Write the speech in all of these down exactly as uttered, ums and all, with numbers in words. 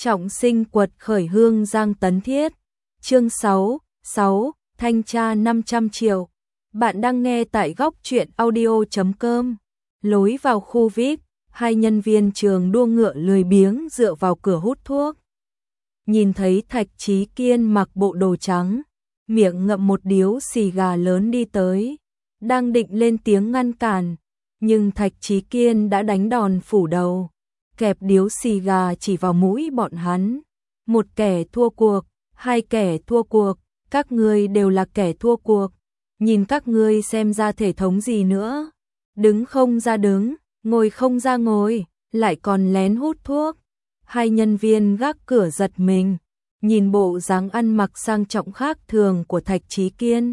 Trọng sinh quật khởi Hương Giang Tấn Thiết. Chương sáu, sáu, thanh tra năm trăm triệu. Bạn đang nghe tại góc truyện audio chấm com. Lối vào khu vi ai pi, hai nhân viên trường đua ngựa lười biếng dựa vào cửa hút thuốc. Nhìn thấy Thạch Chí Kiên mặc bộ đồ trắng, miệng ngậm một điếu xì gà lớn đi tới, đang định lên tiếng ngăn cản, nhưng Thạch Chí Kiên đã đánh đòn phủ đầu, kẹp điếu xì gà chỉ vào mũi bọn hắn. Một kẻ thua cuộc, hai kẻ thua cuộc, các ngươi đều là kẻ thua cuộc, nhìn các ngươi xem ra thể thống gì nữa. Đứng không ra đứng, ngồi không ra ngồi, lại còn lén hút thuốc. Hai nhân viên gác cửa giật mình, nhìn bộ dáng ăn mặc sang trọng khác thường của Thạch Chí Kiên.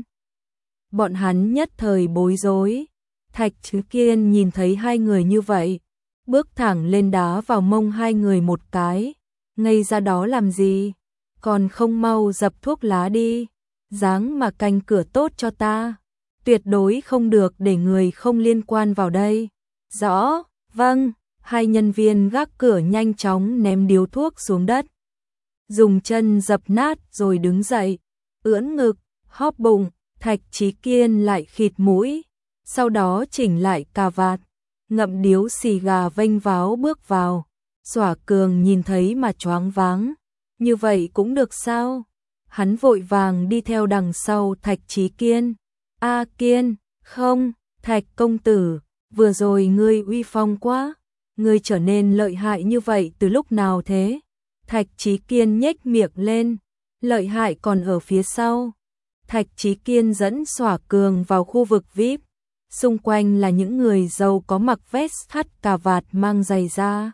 Bọn hắn nhất thời bối rối. Thạch Chí Kiên nhìn thấy hai người như vậy, bước thẳng lên đá vào mông hai người một cái. Ngây ra đó làm gì? Còn không mau dập thuốc lá đi, dáng mà canh cửa tốt cho ta. Tuyệt đối không được để người không liên quan vào đây. Rõ, vâng. Hai nhân viên gác cửa nhanh chóng ném điếu thuốc xuống đất, dùng chân dập nát rồi đứng dậy, ưỡn ngực, hóp bụng. Thạch Chí Kiên lại khịt mũi, sau đó chỉnh lại cà vạt, ngậm điếu xì gà vênh váo bước vào. Xỏa Cường nhìn thấy mà choáng váng, như vậy cũng được sao? Hắn vội vàng đi theo đằng sau Thạch Chí Kiên. A Kiên, không, Thạch công tử, vừa rồi ngươi uy phong quá. Ngươi trở nên lợi hại như vậy từ lúc nào thế? Thạch Chí Kiên nhếch miệng lên, lợi hại còn ở phía sau. Thạch Chí Kiên dẫn Xỏa Cường vào khu vực vi ai pi, xung quanh là những người giàu có mặc vest thắt cà vạt mang giày da.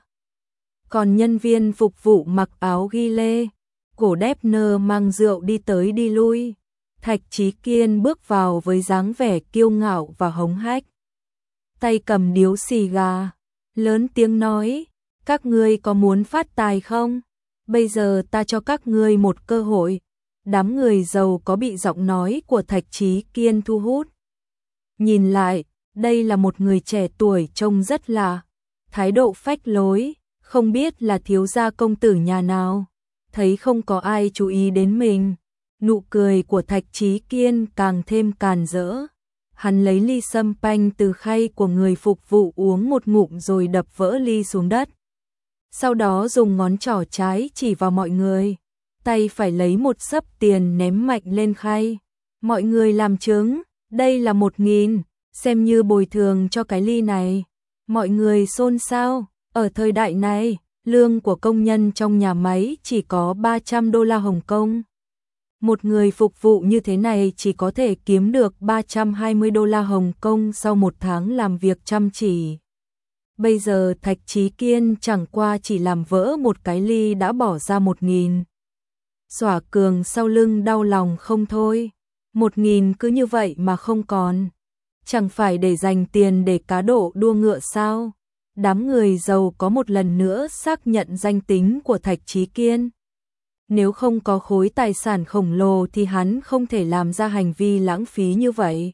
Còn nhân viên phục vụ mặc áo ghi lê, cổ đép nơ mang rượu đi tới đi lui. Thạch Chí Kiên bước vào với dáng vẻ kiêu ngạo và hống hách, tay cầm điếu xì gà, lớn tiếng nói, các ngươi có muốn phát tài không? Bây giờ ta cho các ngươi một cơ hội. Đám người giàu có bị giọng nói của Thạch Chí Kiên thu hút. Nhìn lại, đây là một người trẻ tuổi trông rất lạ, thái độ phách lối, không biết là thiếu gia công tử nhà nào. Thấy không có ai chú ý đến mình, nụ cười của Thạch Chí Kiên càng thêm càn rỡ. Hắn lấy ly sâm panh từ khay của người phục vụ uống một ngụm rồi đập vỡ ly xuống đất. Sau đó dùng ngón trỏ trái chỉ vào mọi người, tay phải lấy một xấp tiền ném mạnh lên khay. Mọi người làm chứng, đây là một nghìn, xem như bồi thường cho cái ly này. Mọi người xôn xao, ở thời đại này, lương của công nhân trong nhà máy chỉ có ba trăm đô la Hồng Kông. Một người phục vụ như thế này chỉ có thể kiếm được ba trăm hai mươi đô la Hồng Kông sau một tháng làm việc chăm chỉ. Bây giờ Thạch Chí Kiên chẳng qua chỉ làm vỡ một cái ly đã bỏ ra một nghìn. Xỏa Cường sau lưng đau lòng không thôi. Một nghìn cứ như vậy mà không còn. Chẳng phải để dành tiền để cá độ đua ngựa sao? Đám người giàu có một lần nữa xác nhận danh tính của Thạch Chí Kiên. Nếu không có khối tài sản khổng lồ thì hắn không thể làm ra hành vi lãng phí như vậy.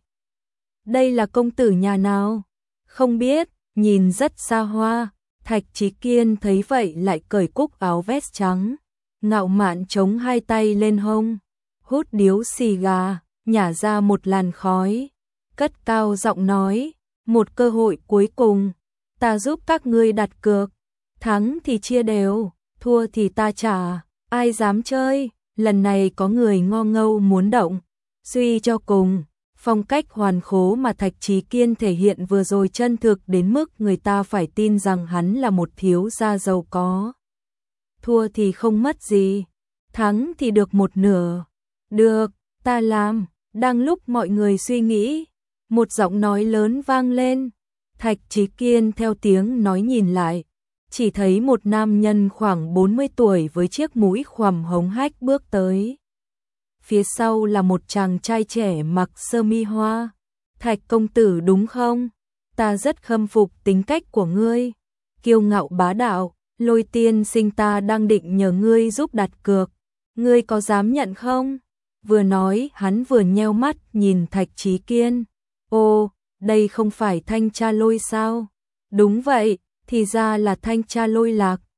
Đây là công tử nhà nào? Không biết, nhìn rất xa hoa. Thạch Chí Kiên thấy vậy lại cởi cúc áo vest trắng, ngạo mạn chống hai tay lên hông, hút điếu xì gà, nhả ra một làn khói, cất cao giọng nói, một cơ hội cuối cùng, ta giúp các ngươi đặt cược, thắng thì chia đều, thua thì ta trả. Ai dám chơi? Lần này có người ngo ngâu muốn động. Suy cho cùng, phong cách hoàn khố mà Thạch Chí Kiên thể hiện vừa rồi chân thực đến mức người ta phải tin rằng hắn là một thiếu gia giàu có. Thua thì không mất gì, thắng thì được một nửa. Được, ta làm. Đang lúc mọi người suy nghĩ, một giọng nói lớn vang lên. Thạch Chí Kiên theo tiếng nói nhìn lại, chỉ thấy một nam nhân khoảng bốn mươi tuổi với chiếc mũi khoằm hống hách bước tới. Phía sau là một chàng trai trẻ mặc sơ mi hoa. Thạch công tử đúng không? Ta rất khâm phục tính cách của ngươi. Kiêu ngạo bá đạo, Lôi tiên sinh ta đang định nhờ ngươi giúp đặt cược. Ngươi có dám nhận không? Vừa nói hắn vừa nheo mắt nhìn Thạch Chí Kiên. Ô, đây không phải thanh tra Lôi sao? Đúng vậy. Thì ra là thanh tra Lôi Lạc.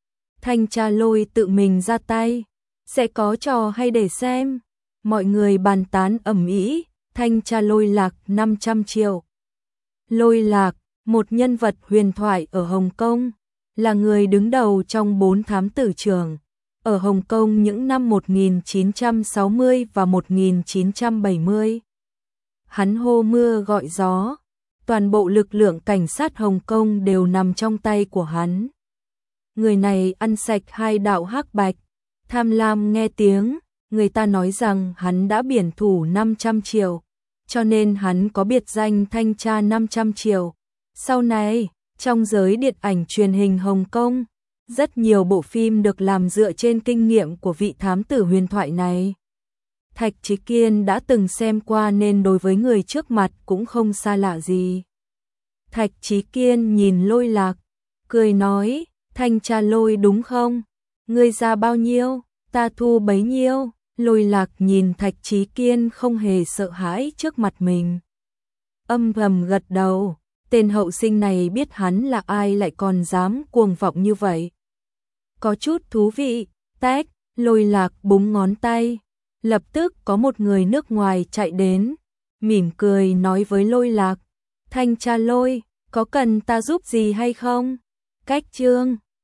Thanh tra Lôi tự mình ra tay, sẽ có trò hay để xem. Mọi người bàn tán ầm ĩ, Thanh tra Lôi lạc năm trăm triệu. Lôi Lạc, một nhân vật huyền thoại ở Hồng Kông, là người đứng đầu trong bốn thám tử trưởng ở Hồng Kông những năm một nghìn chín trăm sáu mươi và một nghìn chín trăm bảy mươi. Hắn hô mưa gọi gió, toàn bộ lực lượng cảnh sát Hồng Kông đều nằm trong tay của hắn. Người này ăn sạch hai đạo hắc bạch, tham lam nghe tiếng, người ta nói rằng hắn đã biển thủ năm trăm triệu, cho nên hắn có biệt danh thanh tra năm trăm triệu. Sau này, trong giới điện ảnh truyền hình Hồng Kông, rất nhiều bộ phim được làm dựa trên kinh nghiệm của vị thám tử huyền thoại này. Thạch Chí Kiên đã từng xem qua nên đối với người trước mặt cũng không xa lạ gì. Thạch Chí Kiên nhìn Lôi Lạc, cười nói, thanh tra Lôi đúng không? Ngươi ra bao nhiêu, ta thu bấy nhiêu. Lôi Lạc nhìn Thạch Chí Kiên không hề sợ hãi trước mặt mình. Âm thầm gật đầu, tên hậu sinh này biết hắn là ai lại còn dám cuồng vọng như vậy. Có chút thú vị, tách, Lôi Lạc búng ngón tay. Lập tức có một người nước ngoài chạy đến, mỉm cười nói với Lôi Lạc, thanh tra Lôi, có cần ta giúp gì hay không? Cách chương